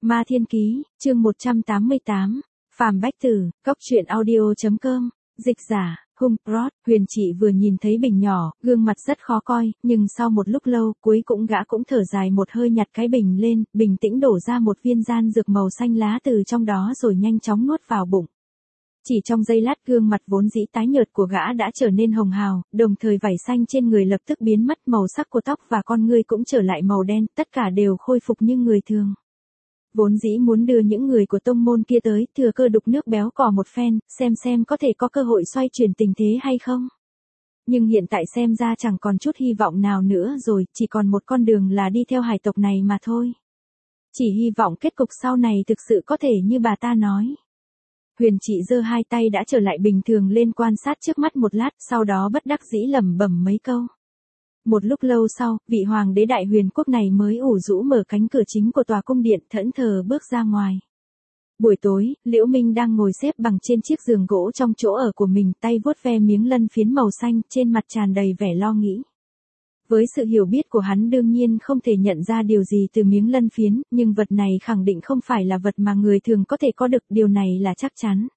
Ma Thiên Ký, chương 188, Phàm Bách Tử, Cốc truyện audio.com, dịch giả, Hung Prod. Huyền Trị vừa nhìn thấy bình nhỏ, gương mặt rất khó coi, nhưng sau một lúc lâu, gã cũng thở dài một hơi, nhặt cái bình lên, bình tĩnh đổ ra một viên đan dược màu xanh lá từ trong đó rồi nhanh chóng nuốt vào bụng. Chỉ trong giây lát, gương mặt vốn dĩ tái nhợt của gã đã trở nên hồng hào, đồng thời vảy xanh trên người lập tức biến mất, màu sắc của tóc và con ngươi cũng trở lại màu đen, tất cả đều khôi phục như người thường. Vốn dĩ muốn đưa những người của tông môn kia tới, thừa cơ đục nước béo cò một phen, xem có thể có cơ hội xoay chuyển tình thế hay không. Nhưng hiện tại xem ra chẳng còn chút hy vọng nào nữa rồi, chỉ còn một con đường là đi theo hải tộc này mà thôi. Chỉ hy vọng kết cục sau này thực sự có thể như bà ta nói. Huyền Trị giơ hai tay đã trở lại bình thường lên quan sát trước mắt một lát, sau đó bất đắc dĩ lẩm bẩm mấy câu. Một lúc lâu sau, vị hoàng đế Đại Huyền quốc này mới ủ rũ mở cánh cửa chính của tòa cung điện, thẫn thờ bước ra ngoài. Buổi tối, Liễu Minh đang ngồi xếp bằng trên chiếc giường gỗ trong chỗ ở của mình, tay vuốt ve miếng lân phiến màu xanh, trên mặt tràn đầy vẻ lo nghĩ. Với sự hiểu biết của hắn đương nhiên không thể nhận ra điều gì từ miếng lân phiến, nhưng vật này khẳng định không phải là vật mà người thường có thể có được, điều này là chắc chắn.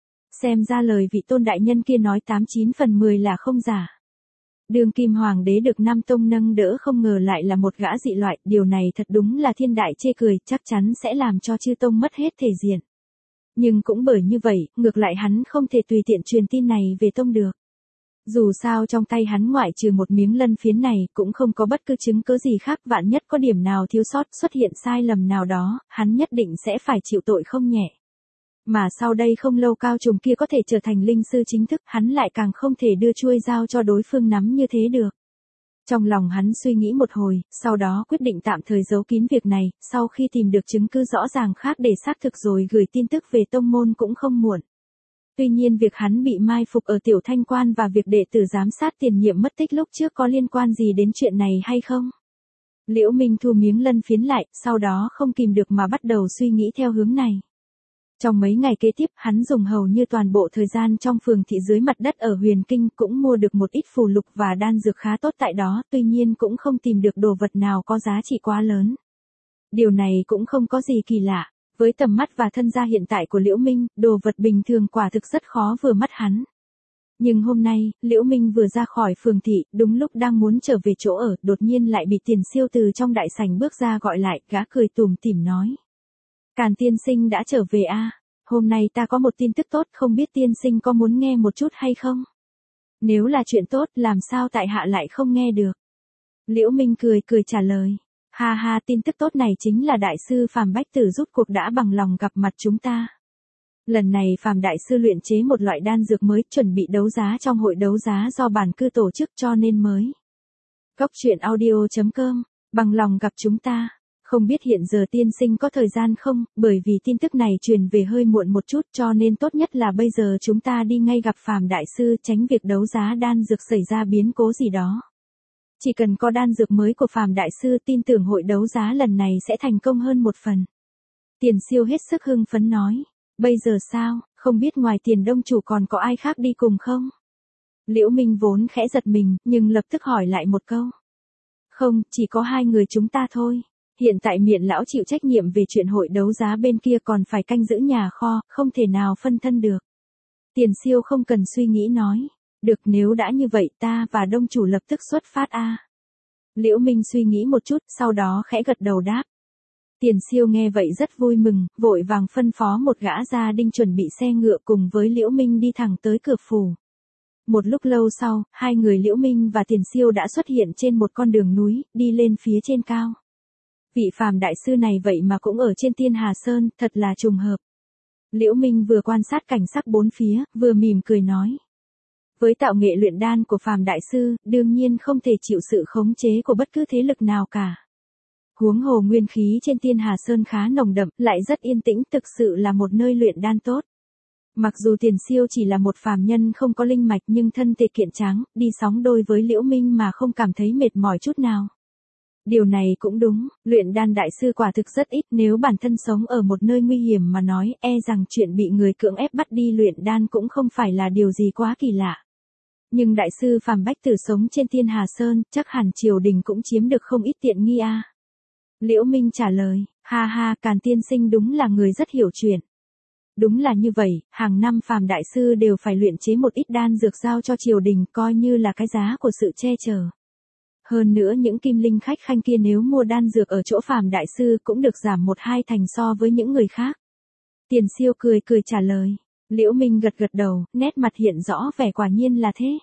Xem ra lời vị tôn đại nhân kia nói 89 phần 10 là không giả. Đương kim hoàng đế được Nam Tông nâng đỡ không ngờ lại là một gã dị loại, điều này thật đúng là thiên đại chê cười, chắc chắn sẽ làm cho chư tông mất hết thể diện. Nhưng cũng bởi như vậy, ngược lại hắn không thể tùy tiện truyền tin này về tông được. Dù sao trong tay hắn ngoại trừ một miếng lân phiến này cũng không có bất cứ chứng cứ gì khác, vạn nhất có điểm nào thiếu sót, xuất hiện sai lầm nào đó, hắn nhất định sẽ phải chịu tội không nhẹ. Mà sau đây không lâu Cao Trùng kia có thể trở thành linh sư chính thức, hắn lại càng không thể đưa chuôi dao cho đối phương nắm như thế được. Trong lòng hắn suy nghĩ một hồi, sau đó quyết định tạm thời giấu kín việc này, sau khi tìm được chứng cứ rõ ràng khác để xác thực rồi gửi tin tức về tông môn cũng không muộn. Tuy nhiên việc hắn bị mai phục ở Tiểu Thanh Quan và việc đệ tử giám sát tiền nhiệm mất tích lúc trước có liên quan gì đến chuyện này hay không? Liễu Minh thu miếng lân phiến lại, sau đó không kìm được mà bắt đầu suy nghĩ theo hướng này. Trong mấy ngày kế tiếp, hắn dùng hầu như toàn bộ thời gian trong phường thị dưới mặt đất ở Huyền Kinh, cũng mua được một ít phù lục và đan dược khá tốt tại đó, tuy nhiên cũng không tìm được đồ vật nào có giá trị quá lớn. Điều này cũng không có gì kỳ lạ, với tầm mắt và thân gia hiện tại của Liễu Minh, đồ vật bình thường quả thực rất khó vừa mắt hắn. Nhưng hôm nay, Liễu Minh vừa ra khỏi phường thị, đúng lúc đang muốn trở về chỗ ở, đột nhiên lại bị Tiền Siêu từ trong đại sảnh bước ra gọi lại, gã cười tủm tỉm nói. Càn tiên sinh đã trở về à? Hôm nay ta có một tin tức tốt, không biết tiên sinh có muốn nghe một chút hay không? Nếu là chuyện tốt, làm sao tại hạ lại không nghe được? Liễu Minh cười trả lời. Ha ha, tin tức tốt này chính là đại sư Phàm Bách Tử rút cuộc đã bằng lòng gặp mặt chúng ta. Lần này Phàm đại sư luyện chế một loại đan dược mới, chuẩn bị đấu giá trong hội đấu giá do bản cư tổ chức cho nên mới. Cốc truyện audio.com, bằng lòng gặp chúng ta. Không biết hiện giờ tiên sinh có thời gian không, bởi vì tin tức này truyền về hơi muộn một chút cho nên tốt nhất là bây giờ chúng ta đi ngay gặp Phàm đại sư, tránh việc đấu giá đan dược xảy ra biến cố gì đó. Chỉ cần có đan dược mới của Phàm đại sư, tin tưởng hội đấu giá lần này sẽ thành công hơn một phần. Tiền Siêu hết sức hưng phấn nói. Bây giờ sao, không biết ngoài Tiền Đông chủ còn có ai khác đi cùng không? Liễu Minh vốn khẽ giật mình, nhưng lập tức hỏi lại một câu. Không, chỉ có hai người chúng ta thôi. Hiện tại Miện lão chịu trách nhiệm về chuyện hội đấu giá bên kia, còn phải canh giữ nhà kho, không thể nào phân thân được. Tiền Siêu không cần suy nghĩ nói. Được, nếu đã như vậy ta và Đông chủ lập tức xuất phát a. Liễu Minh suy nghĩ một chút, sau đó khẽ gật đầu đáp. Tiền Siêu nghe vậy rất vui mừng, vội vàng phân phó một gã gia đinh chuẩn bị xe ngựa cùng với Liễu Minh đi thẳng tới cửa phủ. Một lúc lâu sau, hai người Liễu Minh và Tiền Siêu đã xuất hiện trên một con đường núi, đi lên phía trên cao. Vị Phàm đại sư này vậy mà cũng ở trên Tiên Hà Sơn, thật là trùng hợp. Liễu Minh vừa quan sát cảnh sắc bốn phía, vừa mỉm cười nói. Với tạo nghệ luyện đan của Phàm đại sư, đương nhiên không thể chịu sự khống chế của bất cứ thế lực nào cả. Huống hồ nguyên khí trên Tiên Hà Sơn khá nồng đậm, lại rất yên tĩnh, thực sự là một nơi luyện đan tốt. Mặc dù Tiền Siêu chỉ là một phàm nhân không có linh mạch nhưng thân thể kiện tráng, đi sóng đôi với Liễu Minh mà không cảm thấy mệt mỏi chút nào. Điều này cũng đúng, luyện đan đại sư quả thực rất ít, nếu bản thân sống ở một nơi nguy hiểm mà nói, e rằng chuyện bị người cưỡng ép bắt đi luyện đan cũng không phải là điều gì quá kỳ lạ. Nhưng đại sư Phàm Bách Tử sống trên Tiên Hà Sơn, chắc hẳn triều đình cũng chiếm được không ít tiện nghi a. Liễu Minh trả lời, Ha ha, Càn tiên sinh đúng là người rất hiểu chuyện. Đúng là như vậy, hàng năm Phàm đại sư đều phải luyện chế một ít đan dược giao cho triều đình coi như là cái giá của sự che chở. Hơn nữa những kim linh khách khanh kia nếu mua đan dược ở chỗ Phàm đại sư cũng được giảm 1-2 thành so với những người khác. Tiền Siêu cười cười trả lời. Liễu Minh gật gật đầu, nét mặt hiện rõ vẻ quả nhiên là thế.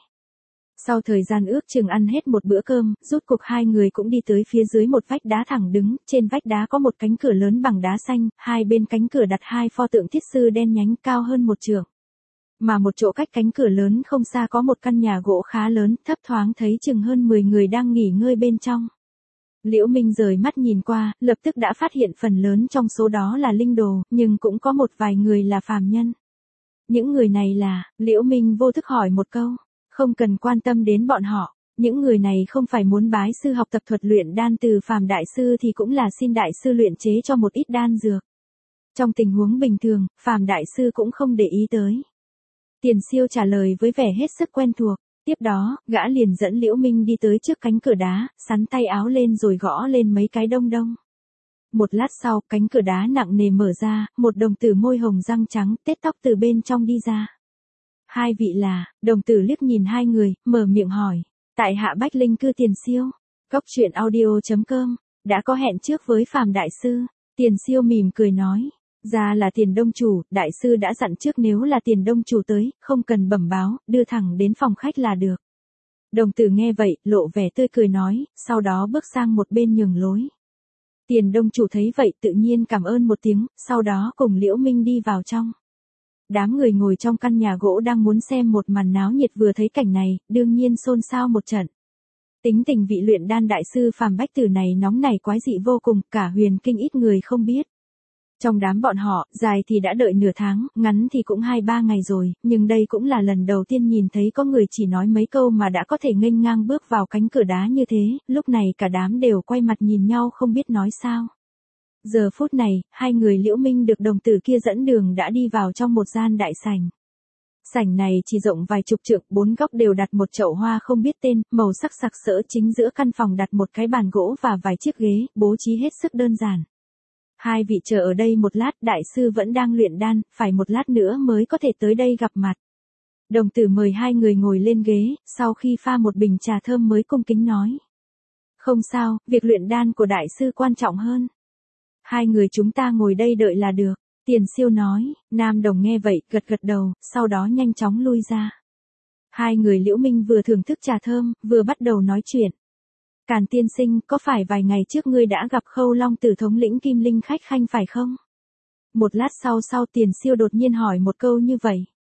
Sau thời gian ước chừng ăn hết một bữa cơm, rút cục hai người cũng đi tới phía dưới một vách đá thẳng đứng, trên vách đá có một cánh cửa lớn bằng đá xanh, hai bên cánh cửa đặt hai pho tượng thiết sư đen nhánh cao hơn một trượng. Mà một chỗ cách cánh cửa lớn không xa có một căn nhà gỗ khá lớn, thấp thoáng thấy chừng hơn 10 người đang nghỉ ngơi bên trong. Liễu Minh rời mắt nhìn qua, lập tức đã phát hiện phần lớn trong số đó là linh đồ, nhưng cũng có một vài người là phàm nhân. Những người này là, Liễu Minh vô thức hỏi một câu, không cần quan tâm đến bọn họ, những người này không phải muốn bái sư học tập thuật luyện đan từ Phàm đại sư thì cũng là xin đại sư luyện chế cho một ít đan dược. Trong tình huống bình thường, Phàm đại sư cũng không để ý tới. Tiền Siêu trả lời với vẻ hết sức quen thuộc. Tiếp đó, gã liền dẫn Liễu Minh đi tới trước cánh cửa đá, sắn tay áo lên rồi gõ lên mấy cái đông đông. Một lát sau, cánh cửa đá nặng nề mở ra, một đồng tử môi hồng răng trắng, tết tóc từ bên trong đi ra. Hai vị là, đồng tử liếc nhìn hai người, mở miệng hỏi. Tại hạ Bách Linh Cư Tiền Siêu. Cốc truyện audio.com. Đã có hẹn trước với Phàm đại sư. Tiền Siêu mỉm cười nói. Ra là Tiền đông chủ, đại sư đã dặn trước nếu là Tiền đông chủ tới, không cần bẩm báo, đưa thẳng đến phòng khách là được. Đồng tử nghe vậy, lộ vẻ tươi cười nói, sau đó bước sang một bên nhường lối. Tiền đông chủ thấy vậy tự nhiên cảm ơn một tiếng, sau đó cùng Liễu Minh đi vào trong. Đám người ngồi trong căn nhà gỗ đang muốn xem một màn náo nhiệt vừa thấy cảnh này, đương nhiên xôn xao một trận. Tính tình vị luyện đan đại sư Phàm Bách Tử này nóng nảy quái dị vô cùng, cả huyền kinh ít người không biết. Trong đám bọn họ, dài thì đã đợi nửa tháng, ngắn thì cũng 2-3 ngày rồi, nhưng đây cũng là lần đầu tiên nhìn thấy có người chỉ nói mấy câu mà đã có thể nghênh ngang bước vào cánh cửa đá như thế, lúc này cả đám đều quay mặt nhìn nhau không biết nói sao. Giờ phút này, hai người Liễu Minh được đồng tử kia dẫn đường đã đi vào trong một gian đại sảnh. Sảnh này chỉ rộng vài chục trượng, bốn góc đều đặt một chậu hoa không biết tên, màu sắc sặc sỡ, chính giữa căn phòng đặt một cái bàn gỗ và vài chiếc ghế, bố trí hết sức đơn giản. Hai vị chờ ở đây một lát, đại sư vẫn đang luyện đan, phải một lát nữa mới có thể tới đây gặp mặt. Đồng tử mời hai người ngồi lên ghế, sau khi pha một bình trà thơm mới cung kính nói. Không sao, việc luyện đan của đại sư quan trọng hơn. Hai người chúng ta ngồi đây đợi là được. Tiền Siêu nói, Nam Đồng nghe vậy, gật gật đầu, sau đó nhanh chóng lui ra. Hai người Liễu Minh vừa thưởng thức trà thơm, vừa bắt đầu nói chuyện. Càn tiên sinh, có phải vài ngày trước ngươi đã gặp Khâu Long Tử thống lĩnh Kim Linh khách khanh phải không? Một lát sau Tiền Siêu đột nhiên hỏi một câu như vậy.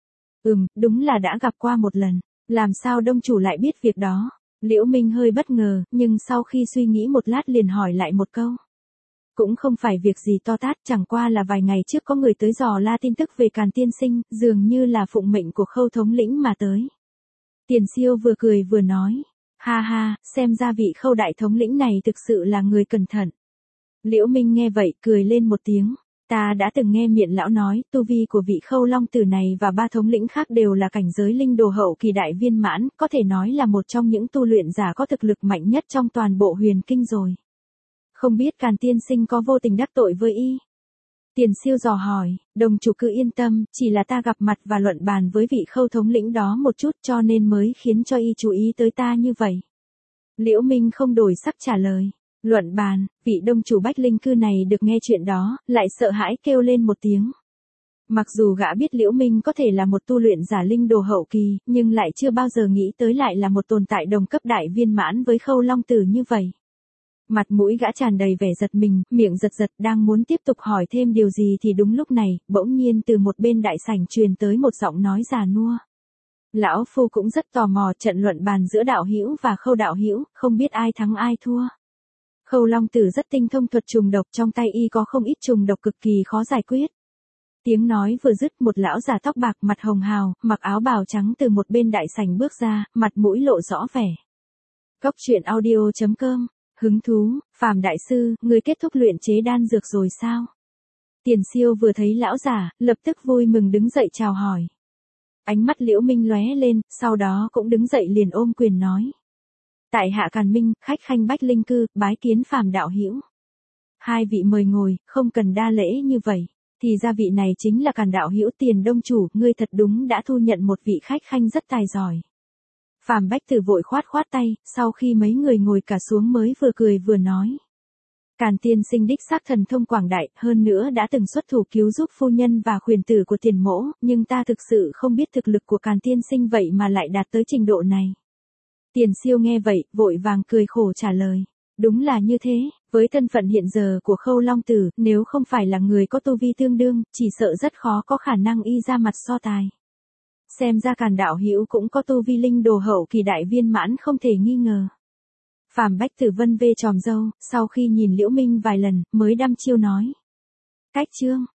Đúng là đã gặp qua một lần. Làm sao đông chủ lại biết việc đó? Liễu Minh hơi bất ngờ, nhưng sau khi suy nghĩ một lát liền hỏi lại một câu. Cũng không phải việc gì to tát, chẳng qua là vài ngày trước có người tới dò la tin tức về Càn tiên sinh, dường như là phụng mệnh của Khâu thống lĩnh mà tới. Tiền Siêu vừa cười vừa nói. Ha ha, xem ra vị Khâu đại thống lĩnh này thực sự là người cẩn thận. Liễu Minh nghe vậy cười lên một tiếng. Ta đã từng nghe miệng lão nói, tu vi của vị Khâu Long Tử này và ba thống lĩnh khác đều là cảnh giới linh đồ hậu kỳ đại viên mãn, có thể nói là một trong những tu luyện giả có thực lực mạnh nhất trong toàn bộ huyền kinh rồi. Không biết Càn tiên sinh có vô tình đắc tội với y? Tiền Siêu dò hỏi, đồng chủ cứ yên tâm, chỉ là ta gặp mặt và luận bàn với vị Khâu thống lĩnh đó một chút cho nên mới khiến cho y chú ý tới ta như vậy. Liễu Minh không đổi sắc trả lời. Luận bàn, vị đông chủ Bách Linh Cư này được nghe chuyện đó, lại sợ hãi kêu lên một tiếng. Mặc dù gã biết Liễu Minh có thể là một tu luyện giả linh đồ hậu kỳ, nhưng lại chưa bao giờ nghĩ tới lại là một tồn tại đồng cấp đại viên mãn với Khâu Long Tử như vậy. Mặt mũi gã tràn đầy vẻ giật mình, miệng giật giật đang muốn tiếp tục hỏi thêm điều gì thì đúng lúc này, bỗng nhiên từ một bên đại sảnh truyền tới một giọng nói già nua. Lão phu cũng rất tò mò trận luận bàn giữa đạo hữu và Khâu đạo hữu, không biết ai thắng ai thua. Khâu Long Tử rất tinh thông thuật trùng độc, trong tay y có không ít trùng độc cực kỳ khó giải quyết. Tiếng nói vừa dứt, một lão già tóc bạc mặt hồng hào, mặc áo bào trắng từ một bên đại sảnh bước ra, mặt mũi lộ rõ vẻ. Cốc truyện audio.com. Hứng thú, Phàm đại sư, người kết thúc luyện chế đan dược rồi sao? Tiền Siêu vừa thấy lão già, lập tức vui mừng đứng dậy chào hỏi. Ánh mắt Liễu Minh lóe lên, sau đó cũng đứng dậy liền ôm quyền nói. Tại hạ Càn Minh, khách khanh Bách Linh Cư, bái kiến Phàm đạo hữu. Hai vị mời ngồi, không cần đa lễ như vậy. Thì ra vị này chính là Càn đạo hữu Tiền Đông chủ, ngươi thật đúng đã thu nhận một vị khách khanh rất tài giỏi. Phàm Bách Tử vội khoát khoát tay, sau khi mấy người ngồi cả xuống mới vừa cười vừa nói. Càn tiên sinh đích xác thần thông quảng đại, hơn nữa đã từng xuất thủ cứu giúp phu nhân và khuyển tử của Tiền mỗ, nhưng ta thực sự không biết thực lực của Càn tiên sinh vậy mà lại đạt tới trình độ này. Tiền Siêu nghe vậy, vội vàng cười khổ trả lời. Đúng là như thế, với thân phận hiện giờ của Khâu Long Tử, nếu không phải là người có tu vi tương đương, chỉ sợ rất khó có khả năng y ra mặt so tài. Xem ra Càn đạo hữu cũng có tu vi linh đồ hậu kỳ đại viên mãn không thể nghi ngờ. Phàm Bách Tử vân vê tròm râu, sau khi nhìn Liễu Minh vài lần, mới đăm chiêu nói. Cách chương,